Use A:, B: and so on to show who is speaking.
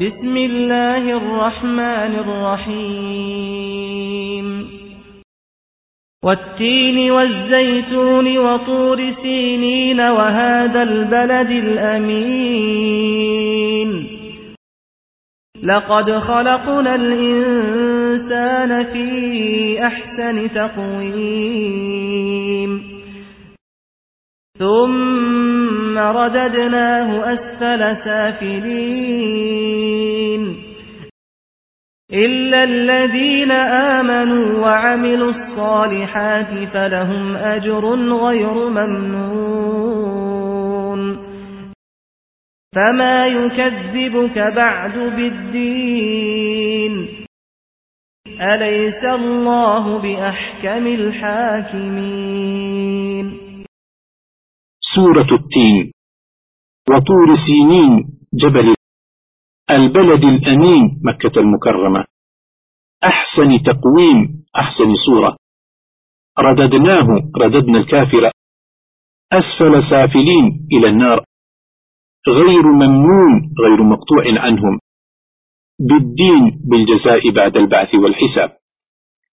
A: بسم الله الرحمن الرحيم والتين والزيتون وطور سينين وهذا البلد الأمين لقد خلقنا الإنسان في أحسن تقويم ثم رددناه أسفل سافلين إلا الذين آمنوا وعملوا الصالحات فلهم أجر غير ممنون فما يكذبك بعد بالدين أليس الله بأحكم الحاكمين.
B: سورة التين. وطور سينين جبل البلد الأمين مكة المكرمة أحسن تقويم أحسن صورة رددنا الكافر أسفل سافلين إلى النار غير ممنون غير مقطوع عنهم بالدين بالجزاء بعد البعث والحساب